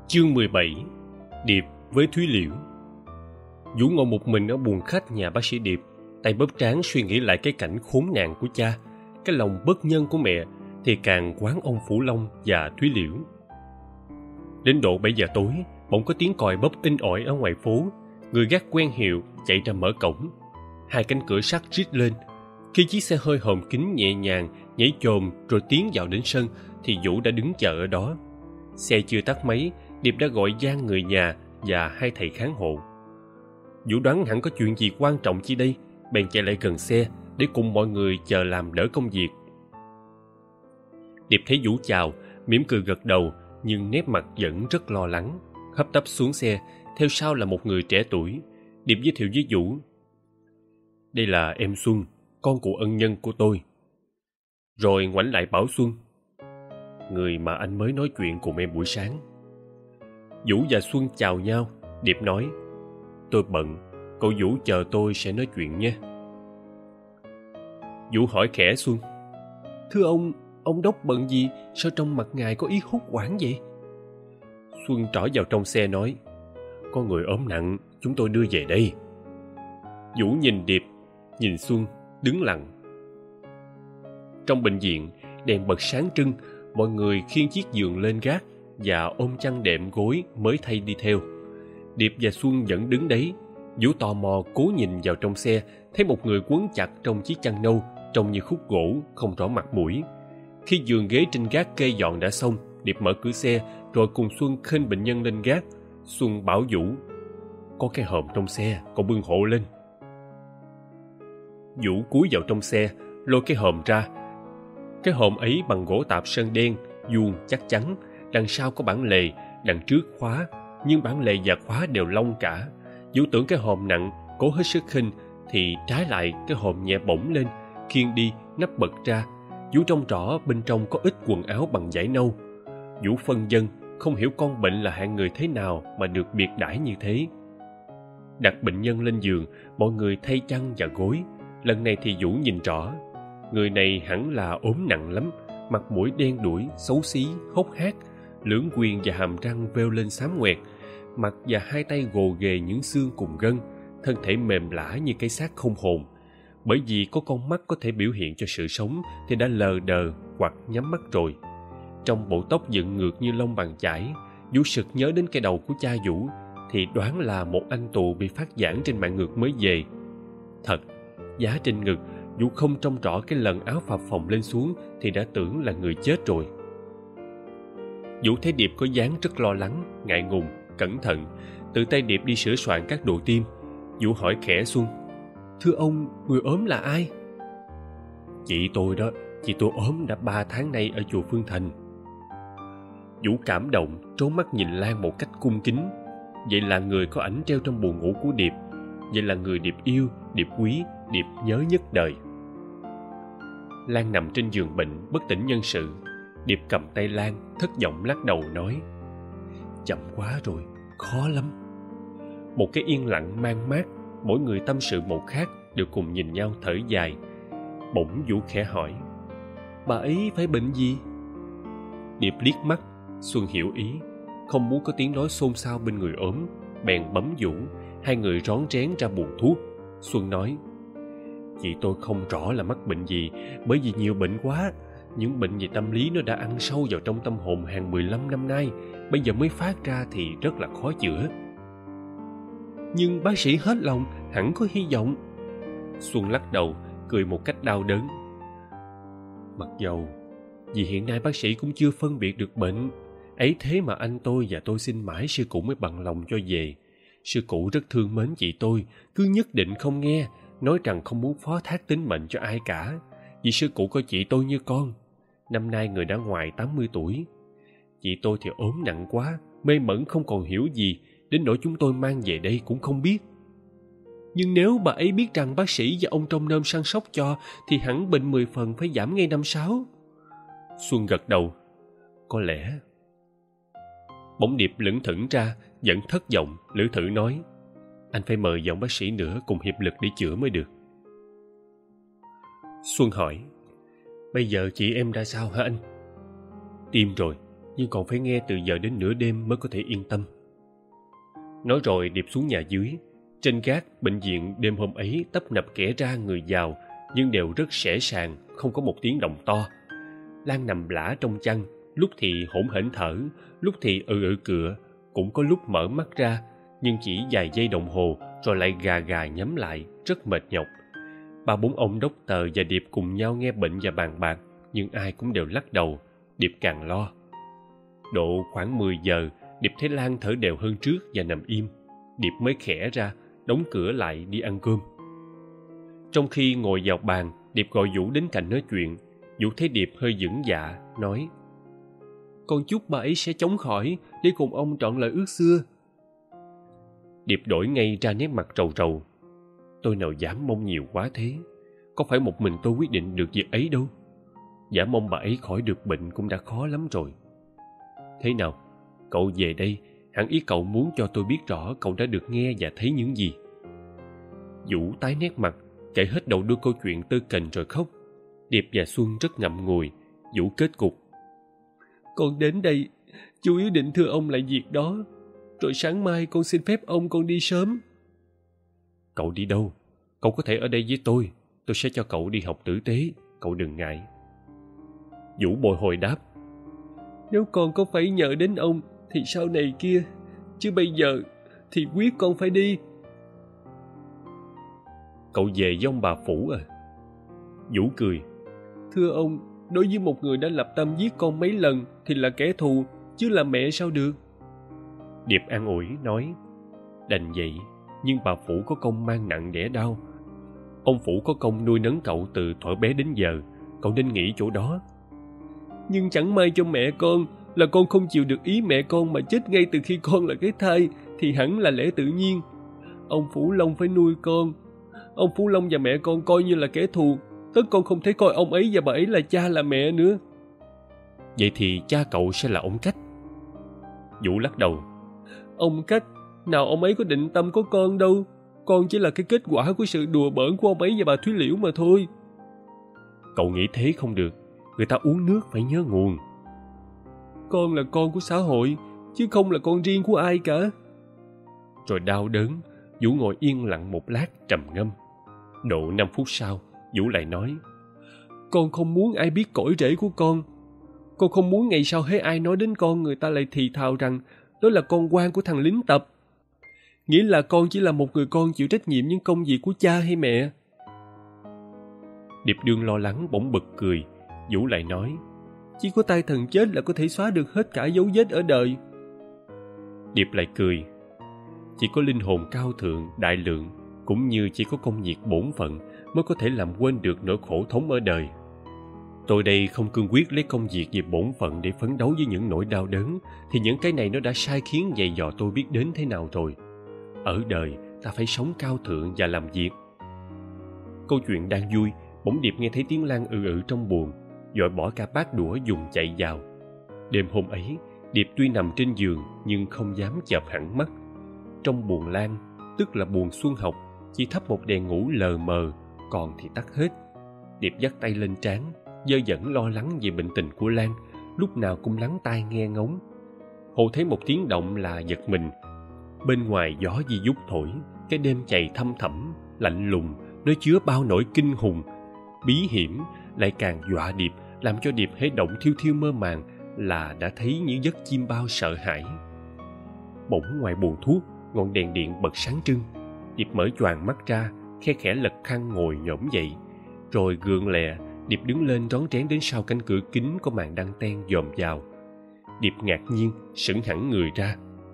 Chương 17. Điệp với Thúy Liễu. Vũ ngồi một mình ở buồng khách nhà bác sĩ Điệp, tay bóp trán suy nghĩ lại cái cảnh khốn nạn của cha, cái lòng bất nhân của mẹ, thì càng quán ông Phủ Long và Thúy Liễu. Đến độ 7 giờ tối, bỗng có tiếng còi bóp inh ỏi ở ngoài phố. Người gác quen hiệu chạy ra mở cổng. Hai cánh cửa sắt rít lên. Khi chiếc xe hơi hòm kính nhẹ nhàng nhảy chồm rồi tiến vào đến sân, thì Vũ đã đứng chờ ở đó. Xe chưa tắt máy, Điệp đã gọi Giang người nhà và hai thầy kháng hộ. Vũ đoán hẳn có chuyện gì quan trọng chi đây, bèn chạy lại gần xe để cùng mọi người chờ làm đỡ công việc. Điệp thấy Vũ chào, mỉm cười gật đầu, nhưng nét mặt vẫn rất lo lắng. Hấp tấp xuống xe, theo sau là một người trẻ tuổi. Điệp giới thiệu với Vũ: "Đây là em Xuân, con của ân nhân của tôi." Rồi ngoảnh lại bảo Xuân: "Người mà anh mới nói chuyện cùng em buổi sáng." Vũ và Xuân chào nhau. Điệp nói: "Tôi bận, cậu Vũ chờ tôi sẽ nói chuyện nhé." Vũ hỏi khẽ Xuân: "Thưa ông đốc bận gì? Sao trong mặt ngài có ý hốt hoảng vậy?" Xuân trỏ vào trong xe nói: "Có người ốm nặng, chúng tôi đưa về đây." Vũ nhìn Điệp, nhìn Xuân, đứng lặng. Trong bệnh viện, đèn bật sáng trưng, mọi người khiêng chiếc giường lên gác và ôm chăn đệm gối mới thay đi theo. Điệp và Xuân vẫn đứng đấy. Vũ tò mò cố nhìn vào trong xe, thấy một người quấn chặt trong chiếc chăn nâu, trông như khúc gỗ, không rõ mặt mũi. Khi giường ghế trên gác kê dọn đã xong, Điệp mở cửa xe rồi cùng Xuân khênh bệnh nhân lên gác. Xuân bảo Vũ: "Có cái hòm trong xe, cậu bưng hộ lên." Vũ cúi vào trong xe, lôi cái hòm ra. Cái hòm ấy bằng gỗ tạp sơn đen, vuông chắc chắn, đằng sau có bản lề, đằng trước khóa, nhưng bản lề và khóa đều lông cả. Vũ tưởng cái hòm nặng, cố hết sức khênh, thì trái lại cái hòm nhẹ bổng lên, khiêng đi, nắp bật ra. Vũ trông rõ bên trong có ít quần áo bằng vải nâu. Vũ phân vân, không hiểu con bệnh là hạng người thế nào mà được biệt đãi như thế. Đặt bệnh nhân lên giường, mọi người thay chăn và gối. Lần này thì Vũ nhìn rõ. Người này hẳn là ốm nặng lắm, mặt mũi đen đủi, xấu xí, hốc hác, lưỡng quyền và hàm răng vêu lên xám ngoẹt, mặt và hai tay gồ ghề những xương cùng gân, thân thể mềm lả như cái xác không hồn. Bởi vì có con mắt có thể biểu hiện cho sự sống thì đã lờ đờ hoặc nhắm mắt rồi. Trong bộ tóc dựng ngược như lông bàn chải, Vũ sực nhớ đến cái đầu của cha Vũ, thì đoán là một anh tù bị phát giảng trên mạng ngược mới về. Thật, giá trên ngực, Vũ không trông rõ cái lần áo phập phồng lên xuống thì đã tưởng là người chết rồi. Vũ thấy Điệp có dáng rất lo lắng, ngại ngùng, cẩn thận, tự tay Điệp đi sửa soạn các đồ tiêm. Vũ hỏi khẽ Xuân: "Thưa ông, người ốm là ai?" "Chị tôi đó, chị tôi ốm đã 3 tháng nay ở chùa Phương Thành." Vũ cảm động, trố mắt nhìn Lan một cách cung kính. Vậy là người có ảnh treo trong buồng ngủ của Điệp. Vậy là người Điệp yêu, Điệp quý, Điệp nhớ nhất đời. Lan nằm trên giường bệnh, bất tỉnh nhân sự. Điệp cầm tay Lan, thất vọng lắc đầu nói: "Chậm quá rồi, khó lắm." Một cái yên lặng man mác, mỗi người tâm sự một khác, đều cùng nhìn nhau thở dài. Bỗng Vũ khẽ hỏi: "Bà ấy phải bệnh gì?" Điệp liếc mắt. Xuân hiểu ý, không muốn có tiếng nói xôn xao bên người ốm, bèn bấm Vũ. Hai người rón rén ra buồng thuốc. Xuân nói: "Chị tôi không rõ là mắc bệnh gì, bởi vì nhiều bệnh quá. Những bệnh về tâm lý nó đã ăn sâu vào trong tâm hồn hàng 15 năm nay, bây giờ mới phát ra thì rất là khó chữa." "Nhưng bác sĩ hết lòng, hẳn có hy vọng." Xuân lắc đầu, cười một cách đau đớn. "Mặc dầu vì hiện nay bác sĩ cũng chưa phân biệt được bệnh, ấy thế mà anh tôi và tôi xin mãi sư cụ mới bằng lòng cho về. Sư cụ rất thương mến chị tôi, cứ nhất định không nghe, nói rằng không muốn phó thác tính mệnh cho ai cả, vì sư cụ coi chị tôi như con. Năm nay người đã ngoài 80 tuổi. Chị tôi thì ốm nặng quá, mê mẩn không còn hiểu gì, đến nỗi chúng tôi mang về đây cũng không biết. Nhưng nếu bà ấy biết rằng bác sĩ và ông trông nom săn sóc cho, thì hẳn bệnh 10 phần phải giảm ngay 5-6. Xuân gật đầu: "Có lẽ." Bỗng Điệp lững thững ra, vẫn thất vọng, lưỡi thử nói: "Anh phải mời giọng bác sĩ nữa cùng hiệp lực để chữa mới được." Xuân hỏi: "Bây giờ chị em ra sao hả anh?" "Tiêm rồi, nhưng còn phải nghe từ giờ đến nửa đêm mới có thể yên tâm. Nói rồi Điệp xuống nhà dưới. Trên gác bệnh viện đêm hôm ấy tấp nập kẻ ra người vào, nhưng đều rất sẻ sàng, không có một tiếng động to. Lan nằm lả trong chăn, lúc thì hổn hển thở, lúc thì cựa, cũng có lúc mở mắt ra, nhưng chỉ vài giây đồng hồ rồi lại gà gà nhắm lại, rất mệt nhọc. 3-4 ông doctor và Điệp cùng nhau nghe bệnh và bàn bạc, nhưng ai cũng đều lắc đầu. Điệp càng lo. Độ khoảng 10 giờ, Điệp thấy Lan thở đều hơn trước và nằm im. Điệp mới khẽ ra, đóng cửa lại đi ăn cơm. Trong khi ngồi vào bàn, Điệp gọi Vũ đến cạnh nói chuyện. Vũ thấy Điệp hơi vững dạ, nói: "Con chúc bà ấy sẽ chống khỏi để cùng ông trọn lời ước xưa." Điệp đổi ngay ra nét mặt trầu trầu. "Tôi nào dám mong nhiều quá thế. Có phải một mình tôi quyết định được việc ấy đâu. Giả mong bà ấy khỏi được bệnh cũng đã khó lắm rồi. Thế nào, cậu về đây, hẳn ý cậu muốn cho tôi biết rõ cậu đã được nghe và thấy những gì." Vũ tái nét mặt, kể hết đầu đuôi câu chuyện tơ kềnh rồi khóc. Điệp và Xuân rất ngậm ngùi. Vũ kết cục: "Con đến đây chủ yếu định thưa ông lại việc đó, rồi sáng mai con xin phép ông con đi sớm." "Cậu đi đâu? Cậu có thể ở đây với tôi sẽ cho cậu đi học tử tế, cậu đừng ngại." Vũ bồi hồi đáp: "Nếu con có phải nhờ đến ông thì sau này kia, chứ bây giờ thì quyết con phải đi." "Cậu về với ông bà Phủ à?" Vũ cười: "Thưa ông, đối với một người đã lập tâm giết con mấy lần thì là kẻ thù, chứ là mẹ sao được." Điệp an ủi nói: "Đành vậy, nhưng bà Phủ có công mang nặng đẻ đau. Ông Phủ có công nuôi nấng cậu từ thuở bé đến giờ, cậu nên nghĩ chỗ đó." "Nhưng chẳng may cho mẹ con là con không chịu được ý mẹ con mà chết ngay từ khi con là cái thai thì hẳn là lẽ tự nhiên. Ông Phủ Long phải nuôi con. Ông Phủ Long và mẹ con coi như là kẻ thù, tất con không thể coi ông ấy và bà ấy là cha là mẹ nữa." "Vậy thì cha cậu sẽ là ông Cách." Vũ lắc đầu: "Ông Cách, nào ông ấy có định tâm có con đâu. Con chỉ là cái kết quả của sự đùa bỡn của ông ấy và bà Thúy Liễu mà thôi." "Cậu nghĩ thế không được. Người ta uống nước phải nhớ nguồn." "Con là con của xã hội, chứ không là con riêng của ai cả." Rồi đau đớn, Vũ ngồi yên lặng một lát trầm ngâm. Độ 5 phút sau, Vũ lại nói: "Con không muốn ai biết cõi rễ của con. Con không muốn ngày sau hễ ai nói đến con, người ta lại thì thào rằng đó là con quan của thằng lính tập. Nghĩa là con chỉ là một người con chịu trách nhiệm những công việc của cha hay mẹ." Điệp Đương lo lắng bỗng bật cười. Vũ lại nói: "Chỉ có tay thần chết là có thể xóa được hết cả dấu vết ở đời." Điệp lại cười: "Chỉ có linh hồn cao thượng, đại lượng, cũng như chỉ có công việc bổn phận mới có thể làm quên được nỗi khổ thống ở đời. Tôi đây không cương quyết lấy công việc về bổn phận để phấn đấu với những nỗi đau đớn, thì những cái này nó đã sai khiến dày dò tôi biết đến thế nào rồi. Ở đời ta phải sống cao thượng và làm việc." Câu chuyện đang vui, bỗng Điệp nghe thấy tiếng Lan trong buồng, vội bỏ cả bát đũa dùng chạy vào. Đêm hôm ấy, Điệp tuy nằm trên giường nhưng không dám chợp hẳn mắt. Trong buồng Lan, tức là buồng Xuân Học, chỉ thắp một đèn ngủ lờ mờ, còn thì tắt hết. Điệp dắt tay lên trán, dơ dẩn lo lắng về bệnh tình của Lan, lúc nào cũng lắng tai nghe ngóng. Hồ thấy một tiếng động là giật mình. Bên ngoài gió di dút thổi, cái đêm chày thăm thẳm, lạnh lùng, nó chứa bao nỗi kinh hùng, bí hiểm, lại càng dọa Điệp, làm cho Điệp hễ động thiêu thiêu mơ màng là đã thấy những giấc chim bao sợ hãi. Bỗng ngoài buồng thuốc, ngọn đèn điện bật sáng trưng. Điệp mở choàng mắt ra, khe khẽ lật khăn ngồi nhổm dậy, rồi gượng lẹ Điệp đứng lên rón rén đến sau cánh cửa kính có màn đăng ten dòm vào. Điệp ngạc nhiên sững hẳn người ra.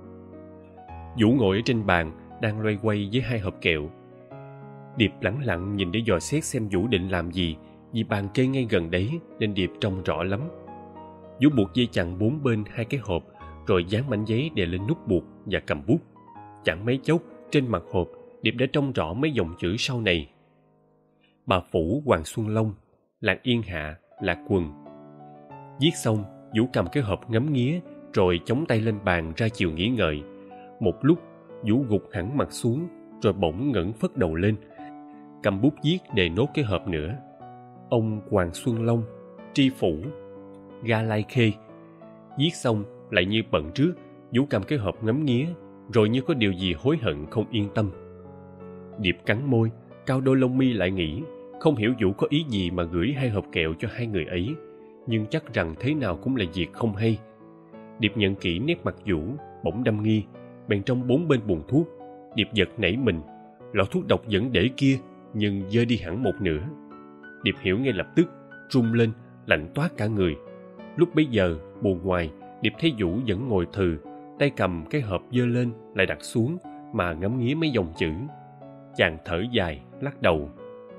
Vũ ngồi ở trên bàn đang loay quay với 2 hộp kẹo. Điệp lẳng lặng nhìn để dò xét xem Vũ định làm gì, vì bàn kê ngay gần đấy nên Điệp trông rõ lắm. Vũ buộc dây chằng 4 bên 2 cái hộp, rồi dán mảnh giấy đè lên nút buộc và cầm bút. Chẳng mấy chốc, trên mặt hộp, Điệp đã trông rõ mấy dòng chữ sau này: Bà Phủ Hoàng Xuân Long, Lạc Yên Hạ, Lạc Quần. Viết xong, Vũ cầm cái hộp ngắm nghía, rồi chống tay lên bàn ra chiều nghĩ ngợi. Một lúc, Vũ gục hẳn mặt xuống, rồi bỗng ngẩng phất đầu lên, cầm bút viết đề nốt cái hộp nữa: Ông Hoàng Xuân Long, Tri Phủ, Ga Lai Khê. Viết xong lại như bận trước, Vũ cầm cái hộp ngắm nghía, rồi như có điều gì hối hận không yên tâm. Điệp cắn môi, cau đôi lông mi lại nghĩ, không hiểu Vũ có ý gì mà gửi 2 hộp kẹo cho 2 người ấy, nhưng chắc rằng thế nào cũng là việc không hay. Điệp nhận kỹ nét mặt Vũ, bỗng đăm nghi, bèn trong 4 bên buồng thuốc. Điệp giật nảy mình, lọ thuốc độc vẫn để kia, nhưng dơ đi hẳn một nửa. Điệp hiểu ngay lập tức, run lên, lạnh toát cả người. Lúc bấy giờ, buồng ngoài, Điệp thấy Vũ vẫn ngồi thừ, tay cầm cái hộp dơ lên lại đặt xuống mà ngắm nghía mấy dòng chữ. Chàng thở dài, lắc đầu.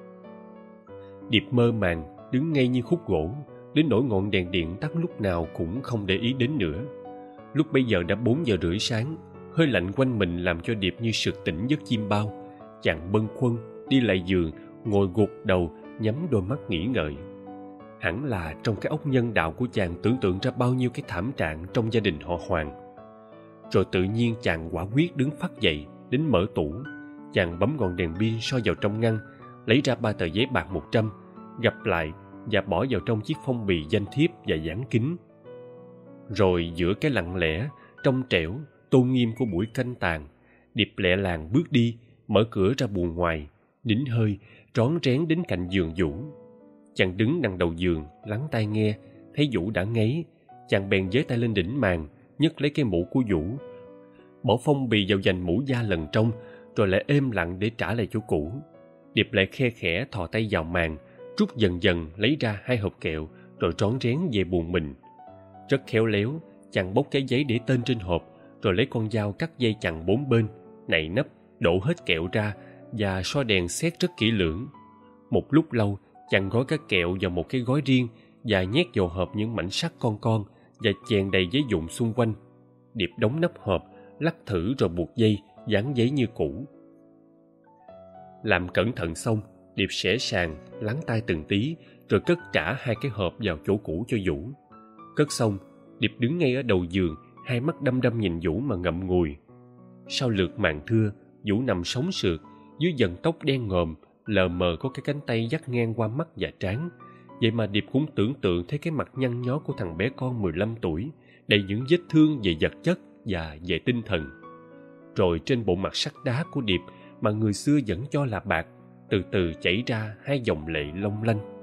Điệp mơ màng, đứng ngay như khúc gỗ, đến nỗi ngọn đèn điện tắt lúc nào cũng không để ý đến nữa. Lúc bấy giờ đã 4 giờ rưỡi sáng, hơi lạnh quanh mình làm cho Điệp như sực tỉnh giấc chim bao. Chàng bâng khuâng đi lại giường, ngồi gục đầu, nhắm đôi mắt nghĩ ngợi. Hẳn là trong cái óc nhân đạo của chàng tưởng tượng ra bao nhiêu cái thảm trạng trong gia đình họ Hoàng. Rồi tự nhiên chàng quả quyết đứng phắt dậy, đến mở tủ. Chàng bấm ngọn đèn pin soi vào trong ngăn, lấy ra 3 tờ giấy bạc 100, gập lại và bỏ vào trong chiếc phong bì danh thiếp và dán kín. Rồi giữa cái lặng lẽ, trong trẻo, tôn nghiêm của buổi canh tàn, Điệp lẹ làng bước đi, mở cửa ra buồng ngoài, nín hơi, rón rén đến cạnh giường Vũ. Chàng đứng đằng đầu giường, lắng tai nghe, thấy Vũ đã ngáy. Chàng bèn giơ tay lên đỉnh màn, nhấc lấy cái mũ của Vũ, bỏ phong bì vào dành mũ da lần trong, rồi lại êm lặng để trả lại chỗ cũ. Điệp lại khe khẽ thò tay vào màn, rút dần dần lấy ra 2 hộp kẹo, rồi rón rén về buồng mình. Rất khéo léo, chàng bóc cái giấy để tên trên hộp, rồi lấy con dao cắt dây chằng 4 bên, nạy nắp, đổ hết kẹo ra và soi đèn xét rất kỹ lưỡng. Một lúc lâu, chàng gói các kẹo vào một cái gói riêng và nhét vào hộp những mảnh sắt con và chèn đầy giấy vụn xung quanh. Điệp đóng nắp hộp, lắc thử rồi buộc dây, dán giấy như cũ. Làm cẩn thận xong, Điệp xẻ sàng, lắng tai từng tí, rồi cất trả 2 cái hộp vào chỗ cũ cho Vũ. Cất xong, Điệp đứng ngay ở đầu giường, 2 mắt đăm đăm nhìn Vũ mà ngậm ngùi. Sau lượt màn thưa, Vũ nằm sóng sượt, dưới dần tóc đen ngòm, lờ mờ có cái cánh tay dắt ngang qua mắt và trán. Vậy mà Điệp cũng tưởng tượng thấy cái mặt nhăn nhó của thằng bé con 15 tuổi, đầy những vết thương về vật chất và về tinh thần. Rồi trên bộ mặt sắt đá của Điệp mà người xưa vẫn cho là bạc, từ từ chảy ra 2 dòng lệ long lanh.